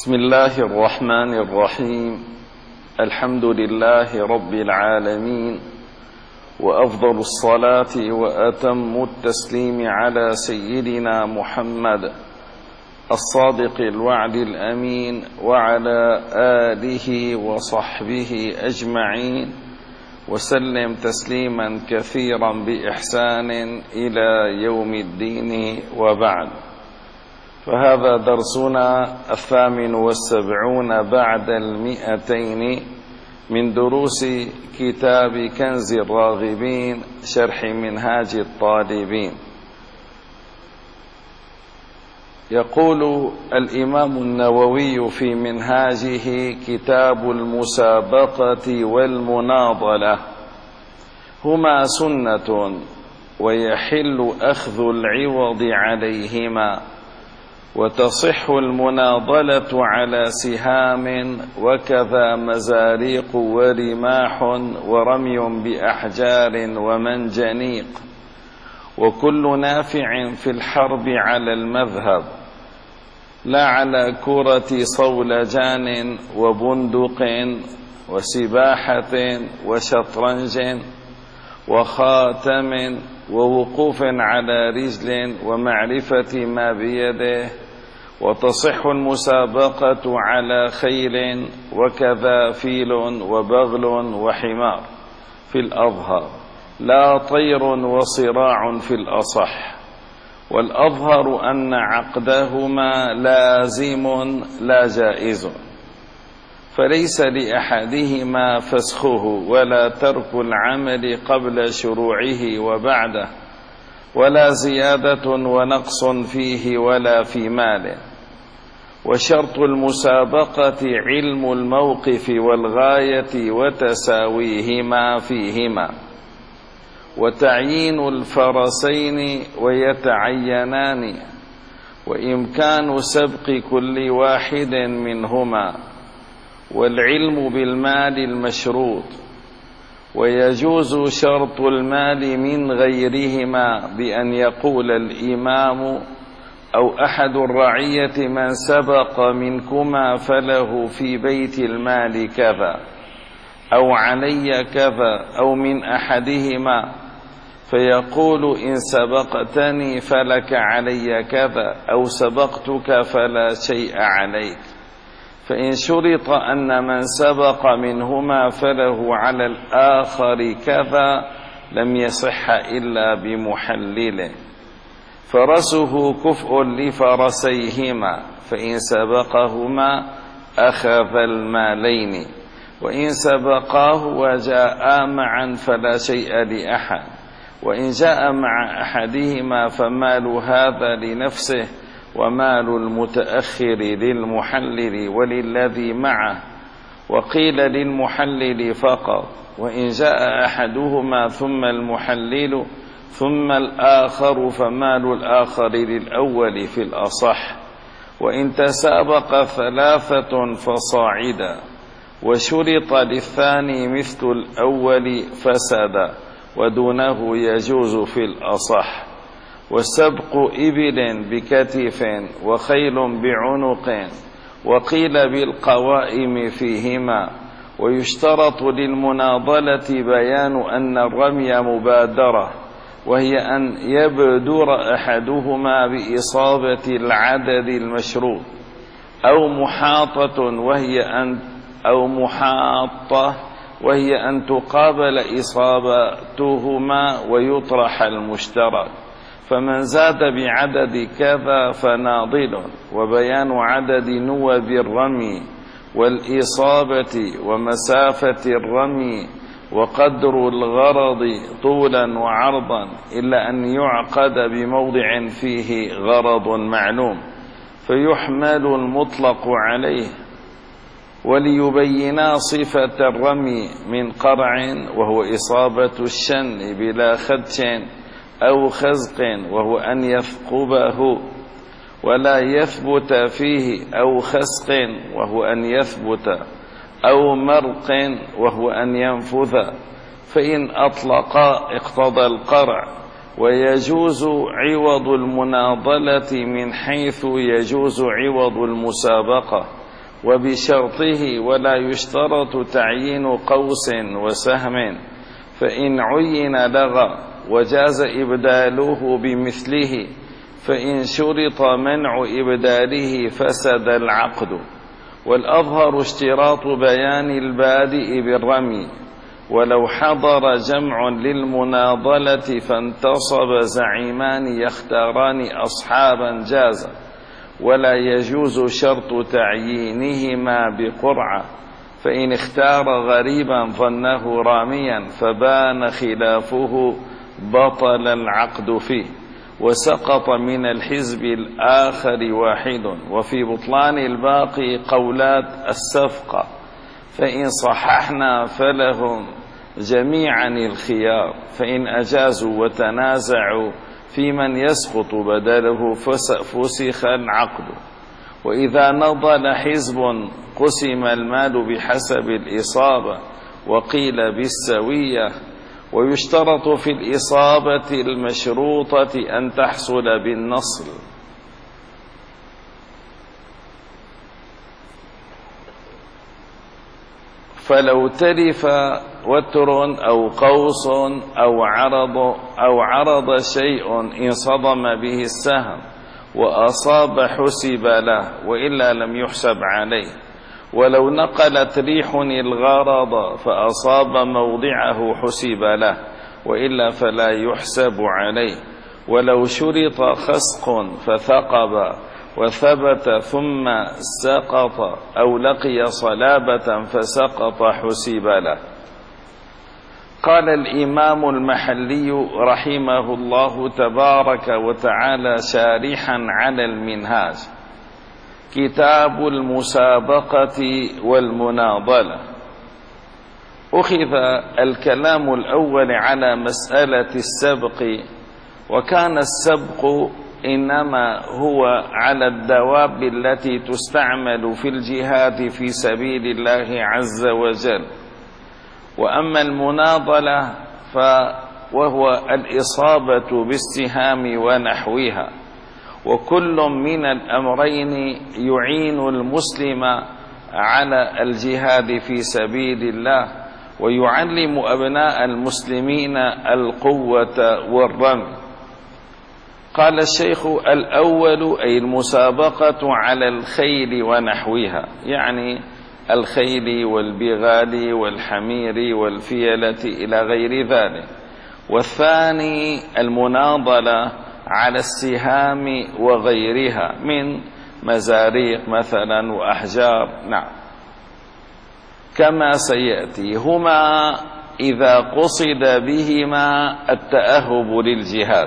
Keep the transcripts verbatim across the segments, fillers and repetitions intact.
بسم الله الرحمن الرحيم. الحمد لله رب العالمين، وأفضل الصلاة وأتم التسليم على سيدنا محمد الصادق الوعد الأمين، وعلى آله وصحبه أجمعين، وسلم تسليما كثيرا بإحسان إلى يوم الدين، وبعد. فهذا درسنا الثامن والسبعون بعد المئتين من دروس كتاب كنز الراغبين شرح منهاج الطالبين. يقول الإمام النووي في منهاجه: كتاب المسابقة والمناضلة هما سنة، ويحل أخذ العوض عليهما، وتصح المناضلة على سهام، وكذا مزاريق ورماح ورمي بأحجار ومنجنيق، وكل نافع في الحرب على المذهب، لا على كرة صولجان وبندق وسباحة وشطرنج وخاتم ووقوف على رجل ومعرفة ما بيده. وتصح المسابقة على خيل، وكذا فيل وبغل وحمار في الأظهر، لا طير وصراع في الأصح. والأظهر أن عقدهما لازم لا جائز، فليس لأحدهما فسخه ولا ترك العمل قبل شروعه وبعده، ولا زيادة ونقص فيه ولا في ماله. وشرط المسابقة علم الموقف والغاية وتساويهما فيهما، وتعيين الفرسين ويتعينان، وإمكان سبق كل واحد منهما، والعلم بالمال المشروط. ويجوز شرط المال من غيرهما بأن يقول الإمام أو أحد الرعية: من سبق منكما فله في بيت المال كذا، أو علي كذا، أو من أحدهما، فيقول: إن سبقتني فلك علي كذا، أو سبقتك فلا شيء عليك. فإن شرط أن من سبق منهما فله على الآخر كذا لم يصح إلا بمحلله. فرسه كفء لفرسيهما، فإن سبقهما أخذ المالين، وإن سبقاه وجاء معا فلا شيء لأحد، وإن جاء مع أحدهما فمال هذا لنفسه، ومال المتأخر للمحلل وللذي معه. وقيل للمحلل فقط، وإن جاء أحدهما ثم المحلل ثم الآخر فمال الآخر للأول في الأصح. وإن تسابق ثلاثة فصاعدا، وشرط للثاني مثل الأول فسد، ودونه يجوز في الأصح. والسبق إبل بكتف وخيل بعنق، وقيل بالقوائم فيهما. ويشترط للمناضلة بيان أن الرمي مبادرة، وهي أن يبدر أحدهما بإصابة العدد المشروط، أو محاطة وهي أن أو محاطة وهي أن تقابل إصابتهما ويطرح المشترك. فمن زاد بعدد كذا فناضل. وبيان عدد نوب الرمي والإصابة ومسافة الرمي وقدر الغرض طولا وعرضا، إلا أن يعقد بموضع فيه غرض معلوم فيحمل المطلق عليه. وليبينا صفة الرمي من قرع، وهو إصابة الشن بلا خدش أو خزق، وهو أن يثقبه ولا يثبت فيه، أو خسق وهو أن يثبت، أو مرق وهو أن ينفذ. فإن أطلق اقتضى القرع. ويجوز عوض المناضلة من حيث يجوز عوض المسابقة، وبشرطه، ولا يشترط تعيين قوس وسهم، فإن عين لغى وجاز إبداله بمثله، فإن شرط منع إبداله فسد العقد. والأظهر اشتراط بيان البادئ بالرمي، ولو حضر جمع للمناضلة فانتصب زعيمان يختاران أصحابا جاز، ولا يجوز شرط تعيينهما بقرعة، فإن اختار غريبا ظنه راميا فبان خلافه بطل العقد فيه، وسقط من الحزب الآخر واحد. وفي بطلان الباقي قولات السفقة، فإن صححنا فلهم جميعا الخيار، فإن أجازوا وتنازعوا في من يسقط بدله فسخ العقد. وإذا نضل حزب قسم المال بحسب الإصابة، وقيل بالسوية. ويشترط في الإصابة المشروطة أن تحصل بالنصل. فلو تلف وتر أو قوس أو عرض أو عرض شيء انصدم به السهم وأصاب حسب له، وإلا لم يحسب عليه. ولو نقلت ريح الغرض فأصاب موضعه حسب له، وإلا فلا يحسب عليه. ولو شرط خسق فثقب وثبت ثم سقط، أو لقي صلابة فسقط حسب له. قال الإمام المحلي رحمه الله تبارك وتعالى شارحا على المنهاج: كتاب المسابقة والمناضلة. أخذ الكلام الأول على مسألة السبق، وكان السبق إنما هو على الدواب التي تستعمل في الجهاد في سبيل الله عز وجل. وأما المناضلة فهو الإصابة بالسهام ونحوها، وكل من الأمرين يعين المسلم على الجهاد في سبيل الله، ويعلم أبناء المسلمين القوة والرمي. قال الشيخ: الأول أي المسابقة على الخيل ونحوها، يعني الخيل والبغال والحمير والفيلة إلى غير ذلك. والثاني المناضلة على السهام وغيرها من مزاريق مثلا وأحجار. نعم، كما سيأتي. هما إذا قصد بهما التأهب للجهاد.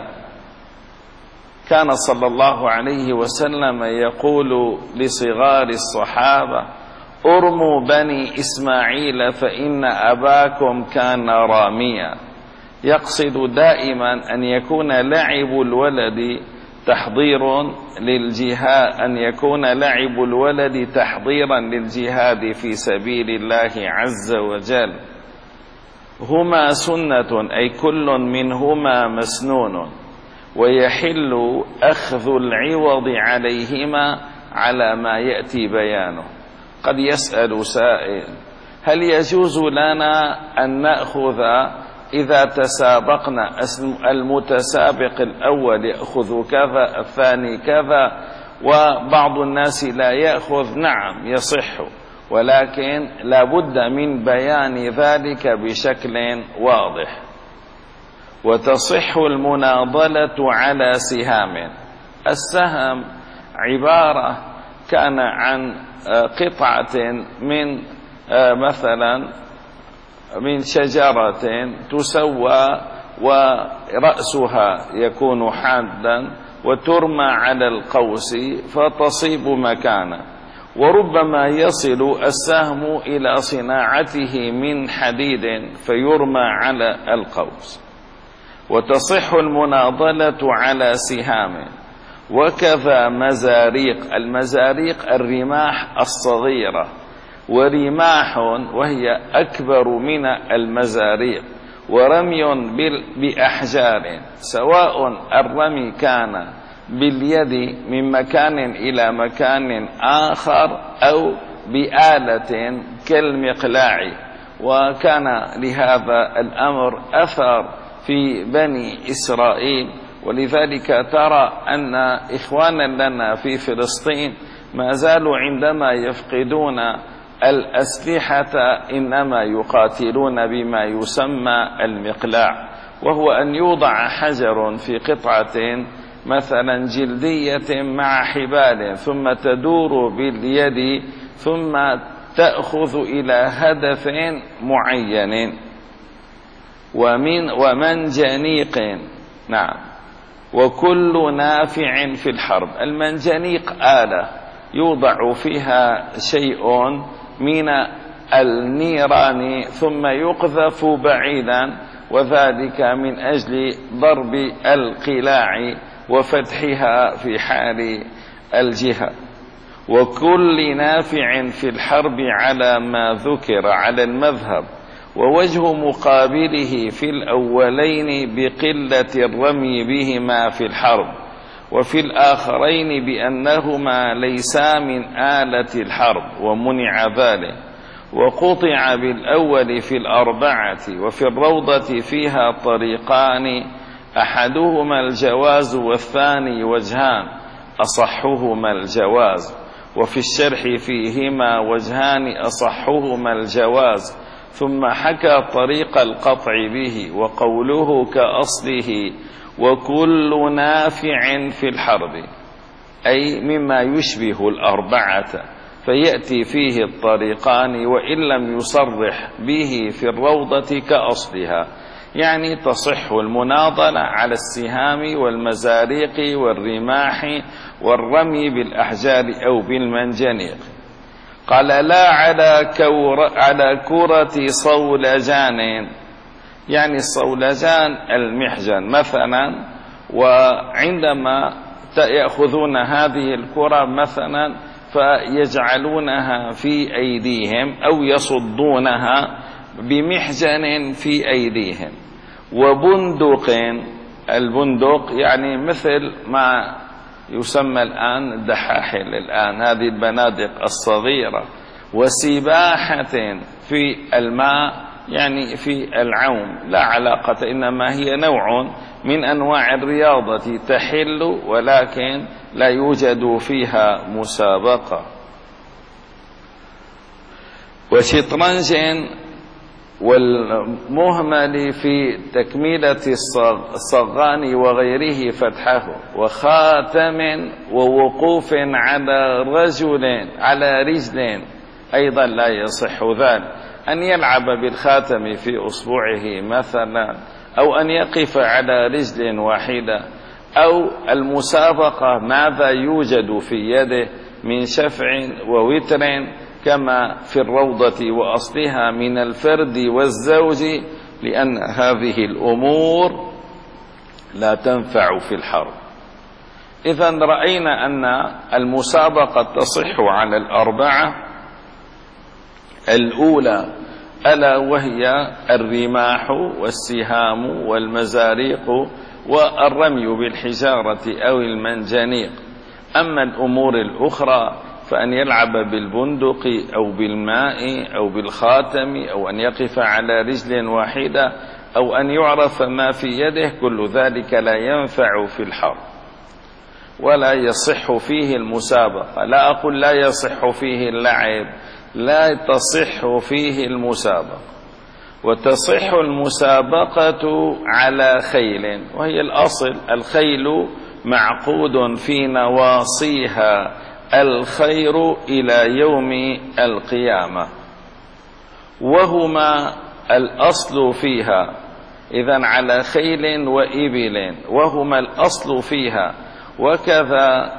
كان صلى الله عليه وسلم يقول لصغار الصحابة: ارموا بني إسماعيل فإن أباكم كان راميا، يقصد دائما أن يكون لعب الولد تحضير للجهاد أن يكون لعب الولد تحضيرا للجهاد في سبيل الله عز وجل. هما سنة أي كل منهما مسنون، ويحل أخذ العوض عليهما على ما يأتي بيانه. قد يسأل سائل: هل يجوز لنا أن نأخذ إذا تسابقنا المتسابق الأول يأخذ كذا، الثاني كذا، وبعض الناس لا يأخذ؟ نعم، يصح، ولكن لا بد من بيان ذلك بشكل واضح. وتصح المناضلة على سهام. السهم عبارة كان عن قطعة من مثلا من شجرة تسوى ورأسها يكون حادا، وترمى على القوس فتصيب مكانه، وربما يصل السهم إلى صناعته من حديد فيرمى على القوس. وتصح المناضلة على سهام. وكذا مزاريق. المزاريق الرماح الصغيرة، ورماح وهي أكبر من المزاريق، ورمي بأحجار، سواء الرمي كان باليد من مكان إلى مكان آخر أو بآلة كالمقلاع. وكان لهذا الأمر أثر في بني إسرائيل، ولذلك ترى أن إخوانا لنا في فلسطين ما زالوا عندما يفقدون الأسلحة إنما يقاتلون بما يسمى المقلاع، وهو أن يوضع حجر في قطعة مثلا جلدية مع حبال ثم تدور باليد ثم تأخذ إلى هدف معين. ومن ومنجنيق، نعم، وكل نافع في الحرب. المنجنيق آلة يوضع فيها شيء من النيران ثم يقذف بعيدا، وذلك من أجل ضرب القلاع وفتحها في حال الجهة. وكل نافع في الحرب على ما ذكر على المذهب، ووجه مقابله في الأولين بقلة الرمي بهما في الحرب، وفي الآخرين بأنهما ليسا من آلة الحرب ومنع ذلك. وقطع بالأول في الأربعة، وفي الروضة فيها طريقان، أحدهما الجواز والثاني وجهان، أصحهما الجواز. وفي الشرح فيهما وجهان، أصحهما الجواز. ثم حكى طريق القطع به، وقوله كأصله وكل نافع في الحرب، أي مما يشبه الأربعة، فيأتي فيه الطريقان وإن لم يصرح به في الروضة كأصلها، يعني تصح المناضلة على السهام والمزاريق والرماح والرمي بالأحجار أو بالمنجنيق. قال لا على, كور على كرة صولجان، يعني الصولجان المحجن مثلا، وعندما يأخذون هذه الكرة مثلا فيجعلونها في أيديهم أو يصدونها بمحجن في أيديهم. وبندق، البندق يعني مثل ما يسمى الآن الدحاحل الآن، هذه البنادق الصغيرة. وسباحة في الماء، يعني في العوم، لا علاقة، إنما هي نوع من أنواع الرياضة تحل ولكن لا يوجد فيها مسابقة. وشطرنج والمهمل في تكملة الصغان وغيره فتحه. وخاتم ووقوف على رجل على رجل أيضا لا يصح ذلك، أن يلعب بالخاتم في أصبعه مثلا، أو أن يقف على رجل واحدة، أو المسابقة ماذا يوجد في يده من شفع ووتر كما في الروضة وأصلها من الفرد والزوج، لأن هذه الأمور لا تنفع في الحرب. إذن رأينا أن المسابقة تصح على الأربعة الأولى، ألا وهي الرماح والسهام والمزاريق والرمي بالحجارة أو المنجنيق. أما الأمور الأخرى فأن يلعب بالبندق أو بالماء أو بالخاتم، أو أن يقف على رجل واحدة، أو أن يعرف ما في يده، كل ذلك لا ينفع في الحرب ولا يصح فيه المسابقة. لا أقول لا يصح فيه اللعب، لا تصح فيه المسابقة. وتصح المسابقة على خيل، وهي الأصل، الخيل معقود في نواصيها الخير إلى يوم القيامة، وهما الأصل فيها. إذن على خيل وإبل وهما الأصل فيها. وكذا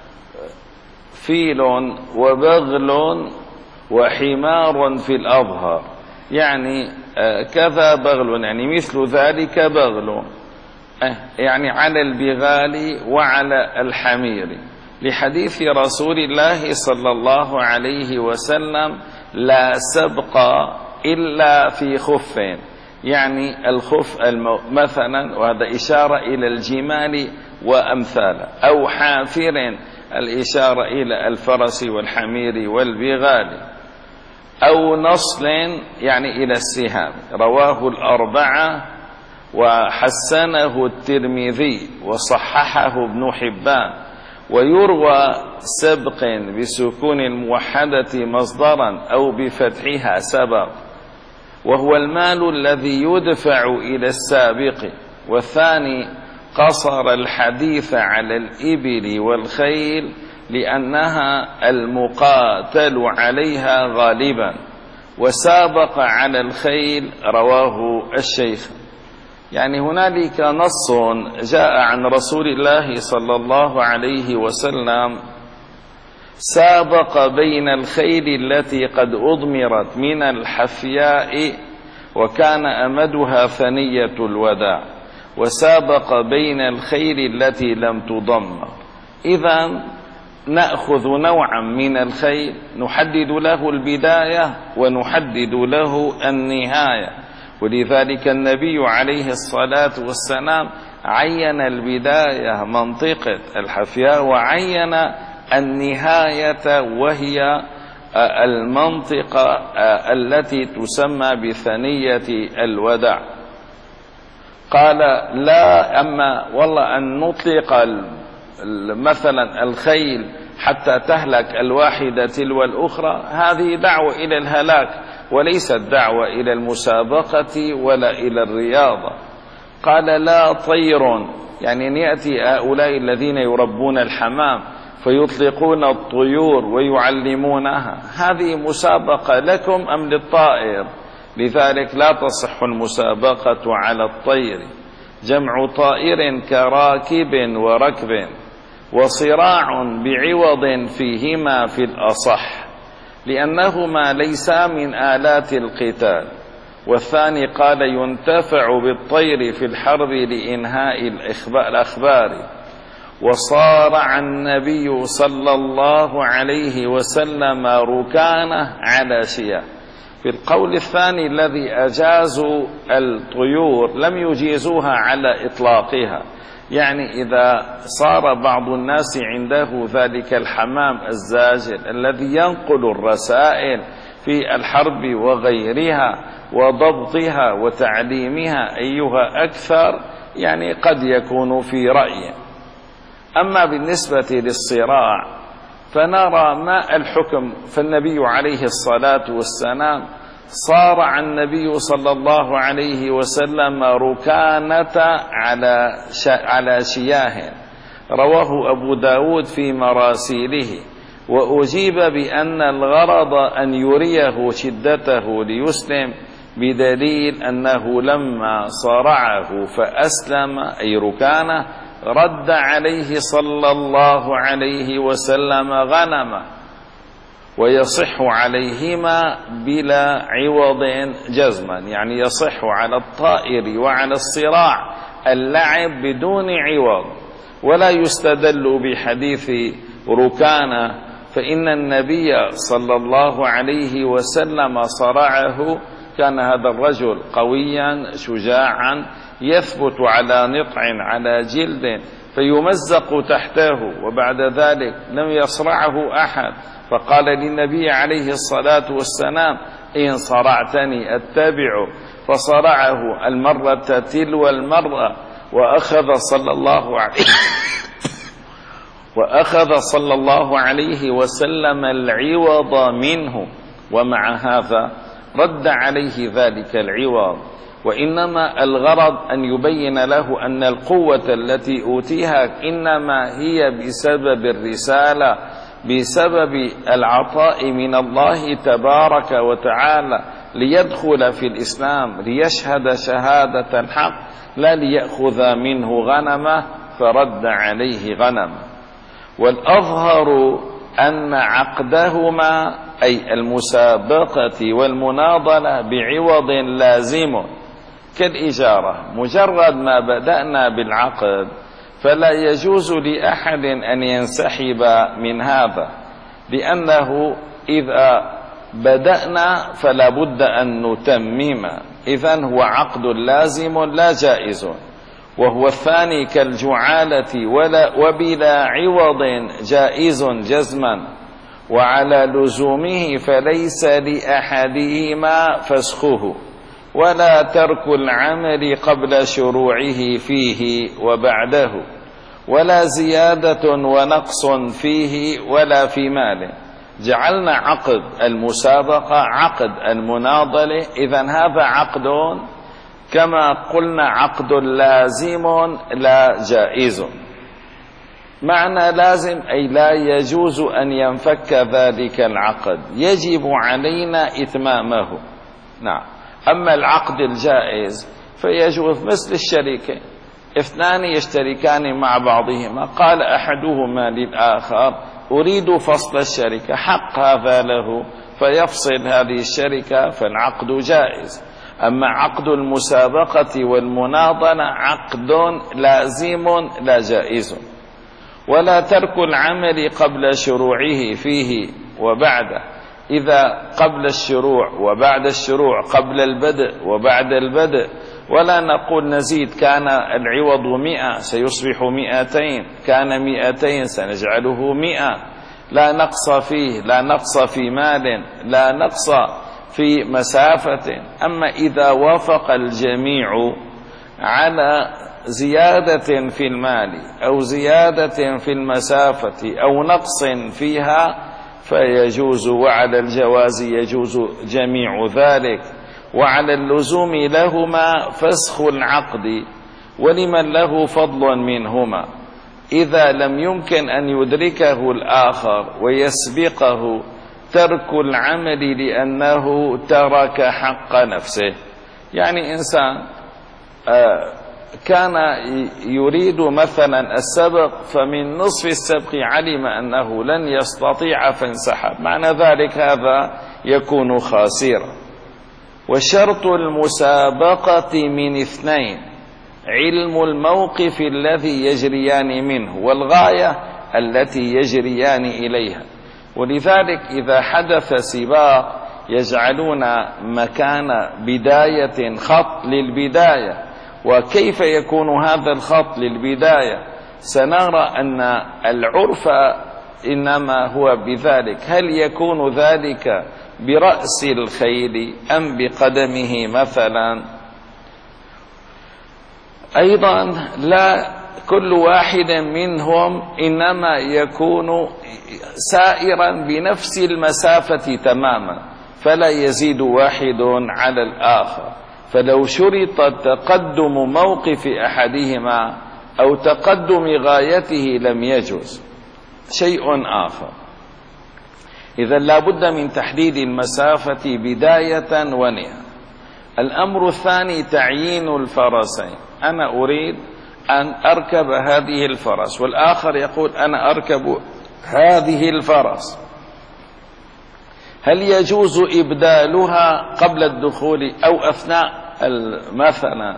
فيل وبغل وحمار في الأظهر، يعني كذا بغل، يعني مثل ذلك بغل، يعني على البغال وعلى الحمير، لحديث رسول الله صلى الله عليه وسلم لا سبق إلا في خف، يعني الخف مثلا، وهذا إشارة إلى الجمال وأمثاله، أو حافر الإشارة إلى الفرس والحمير والبغال، أو نصل يعني إلى السهام. رواه الأربعة وحسنه الترمذي وصححه ابن حبان. ويروى سبق بسكون الموحدة مصدرا أو بفتحها سبق، وهو المال الذي يدفع إلى السابق. والثاني قصر الحديث على الإبل والخيل لأنها المقاتل عليها غالبا، وسابق على الخيل. رواه الشيخ. يعني هنالك نص جاء عن رسول الله صلى الله عليه وسلم سابق بين الخيل التي قد أضمرت من الحفياء وكان أمدها ثنية الوداع، وسابق بين الخيل التي لم تضمر. إذن نأخذ نوعا من الخيل نحدد له البداية ونحدد له النهاية، ولذلك النبي عليه الصلاة والسلام عين البداية منطقة الحفياء، وعين النهاية وهي المنطقة التي تسمى بثنية الوداع. قال لا، أما والله أن نطلق مثلا الخيل حتى تهلك الواحدة تلو الأخرى، هذه دعوة إلى الهلاك وليست دعوة إلى المسابقة ولا إلى الرياضة. قال لا طير، يعني أن يأتي هؤلاء الذين يربون الحمام فيطلقون الطيور ويعلمونها، هذه مسابقة لكم أم للطائر؟ لذلك لا تصح المسابقة على الطير. جمع طائر كراكب وركب، وصراع بعوض فيهما في الأصح لأنهما ليسا من آلات القتال. والثاني قال ينتفع بالطير في الحرب لإنهاء الأخبار. وصارع النبي صلى الله عليه وسلم ركانه على شياه. في القول الثاني الذي أجازوا الطيور لم يجيزوها على إطلاقها، يعني إذا صار بعض الناس عنده ذلك الحمام الزاجر الذي ينقل الرسائل في الحرب وغيرها وضبطها وتعليمها أيها أكثر، يعني قد يكون في رأي. أما بالنسبة للصراع فنرى ما الحكم. فالنبي عليه الصلاة والسلام صارع النبي صلى الله عليه وسلم ركانة على على شياه، رواه أبو داود في مراسيله. وأجيب بأن الغرض أن يريه شدته ليسلم، بدليل أنه لما صارعه فأسلم أي ركانه رد عليه صلى الله عليه وسلم غنمه، ويصح عليهما بلا عوض جزما، يعني يصح على الطائر وعلى الصراع اللعب بدون عوض. ولا يستدل بحديث ركانه، فإن النبي صلى الله عليه وسلم صرعه. كان هذا الرجل قويا شجاعا يثبت على نطع على جلد فيمزق تحته، وبعد ذلك لم يصرعه أحد، فقال للنبي عليه الصلاة والسلام إن صرعتني أتبعه، فصرعه المرة تلو المرة، وأخذ صلى الله عليه وأخذ صلى الله عليه وسلم العوض منه، ومع هذا رد عليه ذلك العوض. وإنما الغرض أن يبين له أن القوة التي أوتيها إنما هي بسبب الرسالة، بسبب العطاء من الله تبارك وتعالى، ليدخل في الإسلام ليشهد شهادة الحق، لا ليأخذ منه غنمه فرد عليه غنم. والأظهر أن عقدهما أي المسابقة والمناضلة بعوض لازم كالإجارة. مجرد ما بدأنا بالعقد فلا يجوز لأحد أن ينسحب من هذا، لأنه إذا بدأنا فلا بد أن نتمم، إذن هو عقد لازم لا جائز. وهو الثاني كالجعالة ولا وبلا عوض جائز جزما، وعلى لزومه فليس لأحدهما فسخه، ولا ترك العمل قبل شروعه فيه وبعده، ولا زيادة ونقص فيه ولا في ماله. جعلنا عقد المسابقة عقد المناضلة، إذن هذا عقد كما قلنا عقد لازم لا جائز. معنى لازم أي لا يجوز أن ينفك ذلك العقد، يجب علينا إتمامه. نعم. أما العقد الجائز فيجوز مثل الشركة، اثنان يشتركان مع بعضهما، قال أحدهما للآخر أريد فصل الشركة، حق هذا له فيفصل هذه الشركة، فالعقد جائز. أما عقد المسابقة والمناضلة عقد لازم لا جائز. ولا ترك العمل قبل شروعه فيه وبعده، إذا قبل الشروع وبعد الشروع، قبل البدء وبعد البدء، ولا نقول نزيد كان العوض مئة سيصبح مئتين، كان مئتين سنجعله مئة، لا نقص فيه، لا نقص في مال، لا نقص في مسافة. أما إذا وافق الجميع على زيادة في المال أو زيادة في المسافة أو نقص فيها فيجوز، وعلى الجواز يجوز جميع ذلك، وعلى اللزوم لهما فسخ العقد ولمن له فضل منهما، إذا لم يمكن أن يدركه الآخر ويسبقه ترك العمل لأنه ترك حق نفسه. يعني إنسان كان يريد مثلا السبق، فمن نصف السبق علم أنه لن يستطيع فانسحب، معنى ذلك هذا يكون خاسرا. وشرط المسابقة من اثنين: علم الموقف الذي يجريان منه، والغاية التي يجريان إليها. ولذلك إذا حدث سباق يجعلون مكان بداية خط للبداية. وكيف يكون هذا الخط للبداية؟ سنرى أن العرف إنما هو بذلك. هل يكون ذلك برأس الخيل أم بقدمه مثلا؟ أيضا لا كل واحد منهم إنما يكون سائرا بنفس المسافة تماما، فلا يزيد واحد على الآخر. فلو شرط تقدم موقف أحدهما أو تقدم غايته لم يجوز. شيء آخر، إذا لا بد من تحديد المسافة بداية ونهاية. الأمر الثاني تعيين الفرسين، أنا أريد أن أركب هذه الفرس، والآخر يقول أنا أركب هذه الفرس، هل يجوز إبدالها قبل الدخول أو أثناء مثلا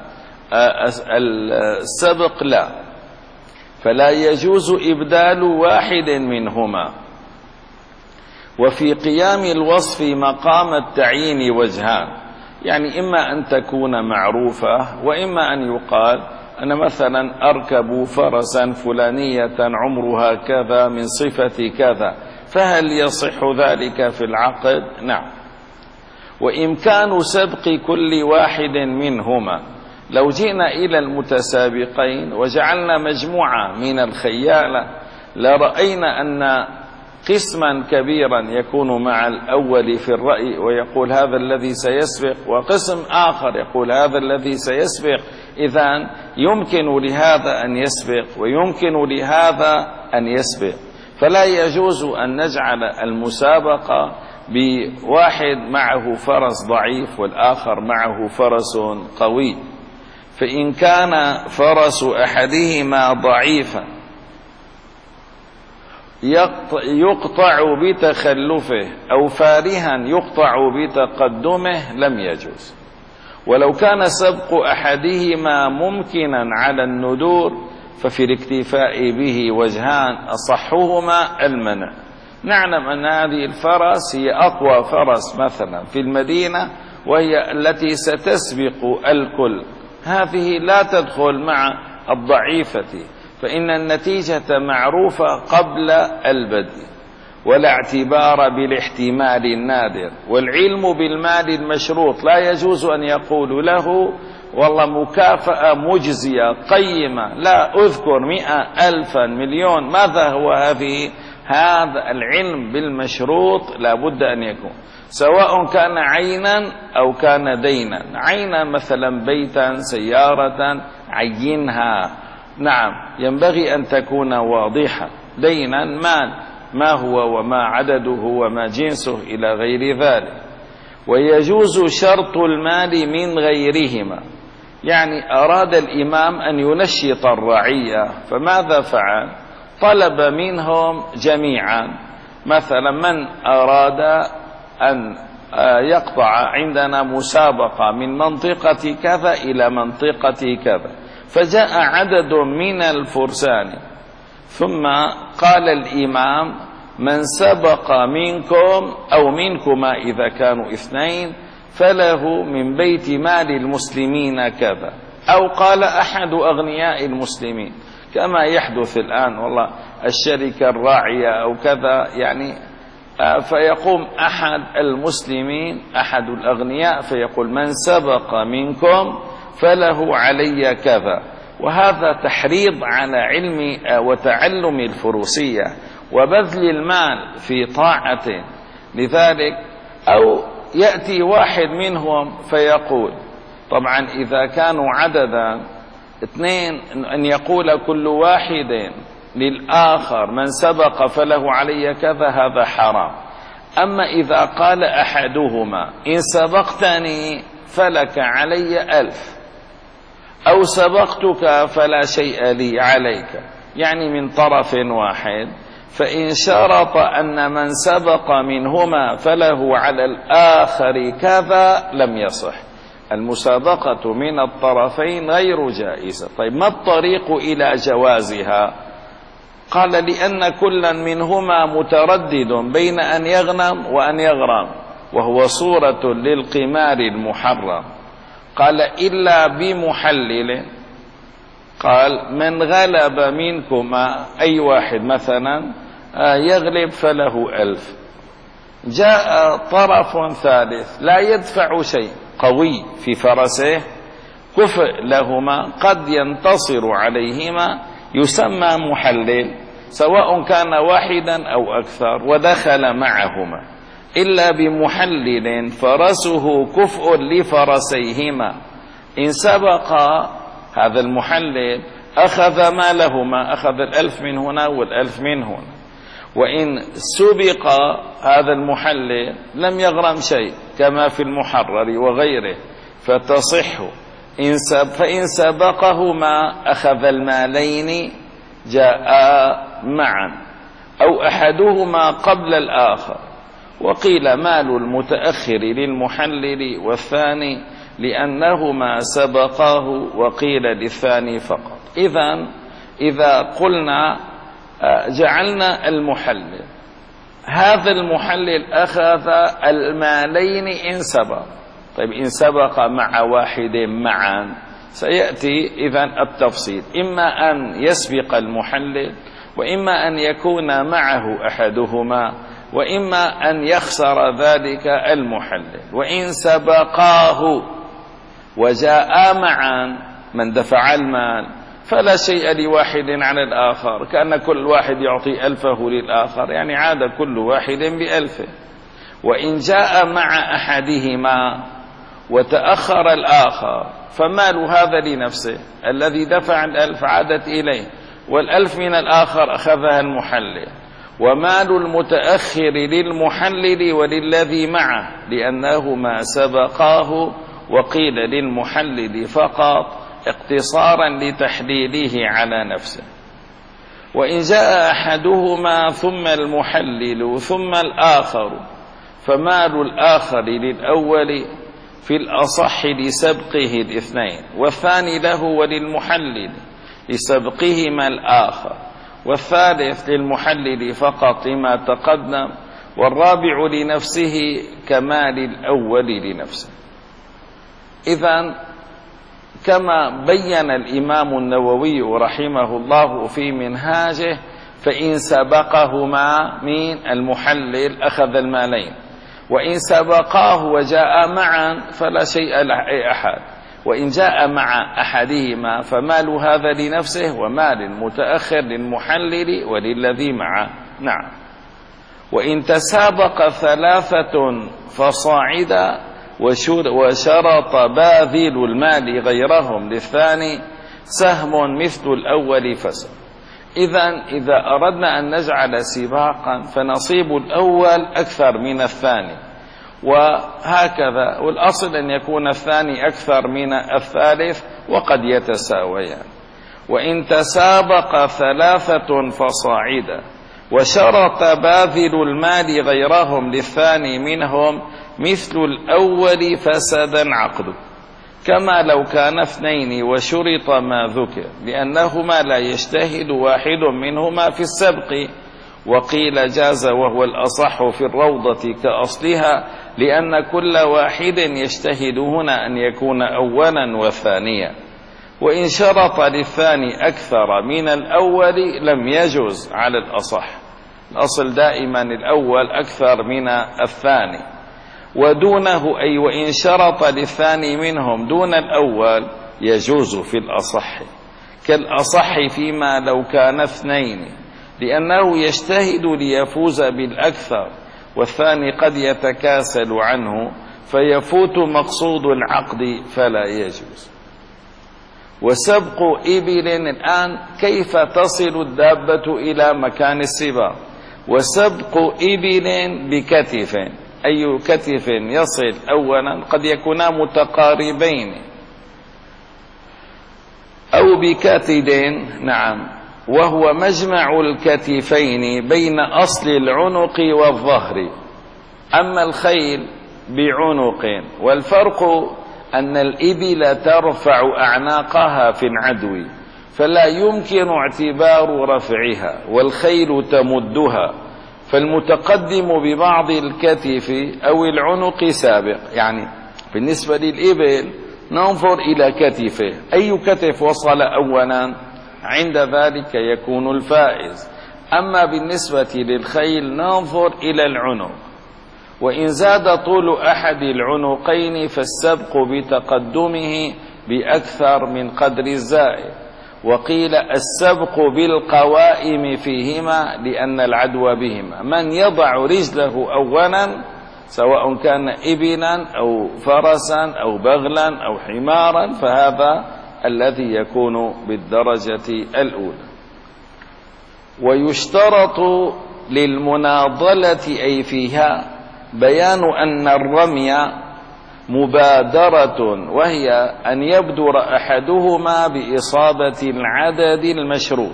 السبق؟ لا، فلا يجوز إبدال واحد منهما. وفي قيام الوصف مقام التعيين وجهان، يعني إما أن تكون معروفة، وإما أن يقال أنا مثلا أركب فرسا فلانية عمرها كذا من صفة كذا، فهل يصح ذلك في العقد؟ نعم. وإمكان سبق كل واحد منهما، لو جئنا إلى المتسابقين وجعلنا مجموعة من الخيالة لرأينا أن قسما كبيرا يكون مع الأول في الرأي ويقول هذا الذي سيسبق، وقسم آخر يقول هذا الذي سيسبق. إذن يمكن لهذا أن يسبق ويمكن لهذا أن يسبق، فلا يجوز أن نجعل المسابقة بواحد معه فرس ضعيف والآخر معه فرس قوي. فإن كان فرس أحدهما ضعيفا يقطع بتخلفه أو فارها يقطع بتقدمه لم يجوز. ولو كان سبق أحدهما ممكنا على الندور ففي الاكتفاء به وجهان، أصحهما المنع. نعلم أن هذه الفرس هي أقوى فرس مثلا في المدينة وهي التي ستسبق الكل، هذه لا تدخل مع الضعيفة، فإن النتيجة معروفة قبل البدء، ولا اعتبار بالاحتمال النادر. والعلم بالمال المشروط لا يجوز أن يقول له والله مكافأة مجزية قيمة، لا أذكر مئة ألفا مليون، ماذا هو هذه؟ هذا العلم بالمشروط لا بد أن يكون، سواء كان عينا أو كان دينا. عينا مثلا بيتا سيارة عينها، نعم ينبغي أن تكون واضحة. دينا مال، ما هو وما عدده وما جنسه إلى غير ذلك. ويجوز شرط المال من غيرهما، يعني أراد الإمام أن ينشط الرعية، فماذا فعل؟ طلب منهم جميعا، مثلا من أراد أن يقطع عندنا مسابقة من منطقة كذا إلى منطقة كذا، فجاء عدد من الفرسان، ثم قال الإمام من سبق منكم أو منكما إذا كانوا اثنين فله من بيت مال المسلمين كذا، أو قال أحد أغنياء المسلمين كما يحدث الآن، والله الشركة الراعية أو كذا، يعني فيقوم أحد المسلمين أحد الأغنياء فيقول من سبق منكم فله علي كذا. وهذا تحريض على علم وتعلم الفروسية وبذل المال في طاعته. لذلك أو يأتي واحد منهم فيقول، طبعا إذا كانوا عددا اثنين، أن يقول كل واحد للآخر من سبق فله علي كذا، هذا حرام. أما إذا قال أحدهما إن سبقتني فلك علي ألف، أو سبقتك فلا شيء لي عليك، يعني من طرف واحد، فإن شرط أن من سبق منهما فله على الآخر كذا لم يصح. المسابقة من الطرفين غير جائزة. طيب ما الطريق إلى جوازها؟ قال لأن كلا منهما متردد بين أن يغنم وأن يغرم، وهو صورة للقمار المحرم. قال إلا بمحلل، قال من غلب منكما، أي واحد مثلا يغلب فله ألف. جاء طرف ثالث لا يدفع شيء، قوي في فرسه كفء لهما، قد ينتصر عليهما، يسمى محلل، سواء كان واحدا أو أكثر، ودخل معهما. إلا بمحلل فرسه كفء لفرسيهما، إن سبق هذا المحلل أخذ مالهما، أخذ الألف من هنا والألف من هنا. وإن سبق هذا المحلل لم يغرم شيء كما في المحرر وغيره، فتصح. إن سب فإن سبقهما أخذ المالين جاء معا، أو أحدهما قبل الآخر. وقيل مال المتأخر للمحلل والثاني لأنهما سبقاه، وقيل للثاني فقط. إذن إذا قلنا جعلنا المحلل، هذا المحلل أخذ المالين إن سبق. طيب إن سبق مع واحد معا سيأتي إذن التفصيل، إما أن يسبق المحلل، وإما أن يكون معه أحدهما، وإما أن يخسر ذلك المحلل. وإن سبقاه وجاء معا من دفع المال فلا شيء لواحد على الآخر، كأن كل واحد يعطي ألفه للآخر، يعني عاد كل واحد بألفه. وإن جاء مع أحدهما وتأخر الآخر فمال هذا لنفسه، الذي دفع الألف عادت إليه، والألف من الآخر أخذها المحلل. ومال المتأخر للمحلل وللذي معه لأنهما سبقاه، وقيل للمحلل فقط اقتصارا لتحليله على نفسه. وإن جاء أحدهما ثم المحلل ثم الآخر فمال الآخر للأول في الأصح لسبقه الاثنين، والثاني له وللمحلل لسبقهما الآخر، والثالث للمحلل فقط لما تقدم، والرابع لنفسه كمال الأول لنفسه. إذن كما بين الإمام النووي رحمه الله في منهاجه: فإن سبقهما من المحلل أخذ المالين، وإن سبقاه وجاء معا فلا شيء لأحد، وإن جاء مع أحدهما فمال هذا لنفسه ومال متأخر للمحلل وللذي معه. نعم. وإن تسابق ثلاثة فصاعدا وشرط باذل المال غيرهم للثاني سهم مثل الأول فسد. إذن إذا أردنا أن نجعل سباقا فنصيب الأول أكثر من الثاني، وهكذا، والأصل أن يكون الثاني أكثر من الثالث وقد يتساويان. وإن تسابق ثلاثة فصاعدا وشرط باذل المال غيرهم للثاني منهم مثل الأول فسد عقده، كما لو كان اثنين وشرط ما ذكر، لأنهما لا يجتهد واحد منهما في السبق. وقيل جاز وهو الأصح في الروضة كأصلها، لأن كل واحد يجتهد هنا أن يكون أولا وثانيا. وإن شرط للثاني أكثر من الأول لم يجوز على الأصح، الأصل دائما الأول أكثر من الثاني. ودونه أي وإن شرط للثاني منهم دون الأول يجوز في الأصح، كالأصح فيما لو كان اثنين، لأنه يجتهد ليفوز بالأكثر، والثاني قد يتكاسل عنه فيفوت مقصود العقد فلا يجوز. وسبق إبل، الآن كيف تصل الدابة إلى مكان السباق؟ وسبق إبل بكتف، أي كتف يصل أولا، قد يكونا متقاربين، أو بكتد، نعم، وهو مجمع الكتفين بين أصل العنق والظهر. أما الخيل بعنق، والفرق أن الإبل ترفع أعناقها في العدو فلا يمكن اعتبار رفعها، والخيل تمدها، فالمتقدم ببعض الكتف أو العنق سابق. يعني بالنسبة للإبل ننظر إلى كتفه، أي كتف وصل أولا عند ذلك يكون الفائز. أما بالنسبة للخيل ننظر إلى العنق، وإن زاد طول أحد العنقين فالسبق بتقدمه بأكثر من قدر الزائد. وقيل السبق بالقوائم فيهما لأن العدو بهما، من يضع رجله أولا سواء كان إبلا أو فرسا أو بغلا أو حمارا فهذا الذي يكون بالدرجة الأولى. ويشترط للمناضلة أي فيها بيان أن الرمي مبادرة، وهي أن يبدر أحدهما بإصابة العدد المشروط،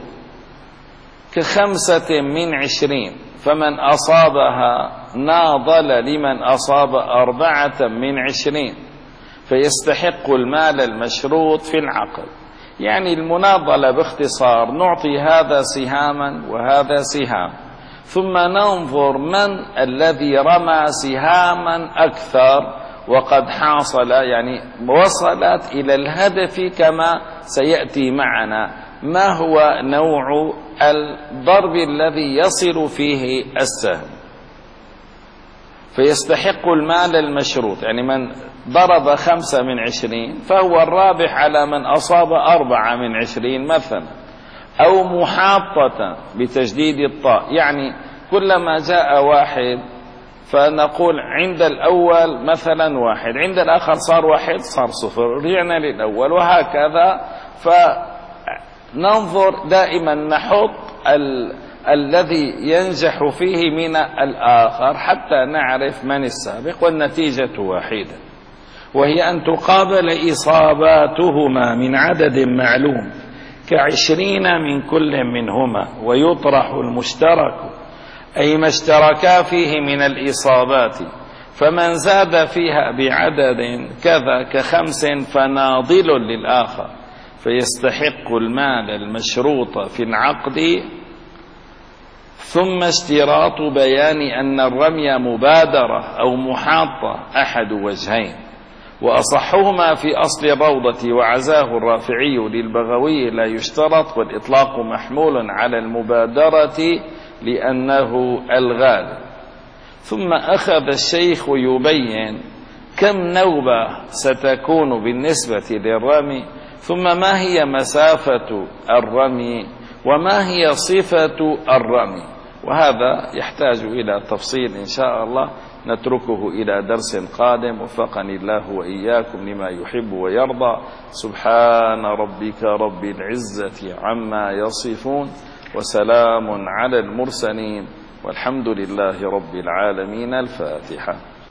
كخمسة من عشرين، فمن أصابها ناضل لمن أصاب أربعة من عشرين فيستحق المال المشروط في العقد. يعني المناضلة باختصار نعطي هذا سهاما وهذا سهام، ثم ننظر من الذي رمى سهاما أكثر وقد حاصل، يعني وصلت إلى الهدف كما سيأتي معنا، ما هو نوع الضرب الذي يصل فيه السهم، فيستحق المال المشروط. يعني من ضرب خمسة من عشرين فهو الرابح على من أصاب أربعة من عشرين مثلا. أو محاطة بتجديد الطاء، يعني كلما جاء واحد فنقول عند الأول مثلا واحد، عند الآخر صار واحد صار صفر، رجعنا للأول، وهكذا. فننظر دائما نحط ال... الذي ينجح فيه من الآخر حتى نعرف من السابق، والنتيجة واحدة، وهي أن تقابل إصاباتهما من عدد معلوم كعشرين من كل منهما، ويطرح المشترك أي ما اشتركا فيه من الإصابات، فمن زاد فيها بعدد كذا كخمس فناضل للآخر فيستحق المال المشروط في العقد. ثم اشتراط بيان أن الرمي مبادرة أو محاطة أحد وجهين، وأصحهما في أصل الروضة وعزاه الرافعي للبغوي لا يشترط، والإطلاق محمول على المبادرة لأنه الغالب. ثم أخذ الشيخ يبين كم نوبة ستكون بالنسبة للرمي، ثم ما هي مسافة الرمي، وما هي صفة الرمي، وهذا يحتاج إلى تفصيل إن شاء الله نتركه إلى درس قادم. وفقني الله وإياكم لما يحب ويرضى. سبحان ربك رب العزة عما يصفون، وسلام على المرسلين، والحمد لله رب العالمين. الفاتحة.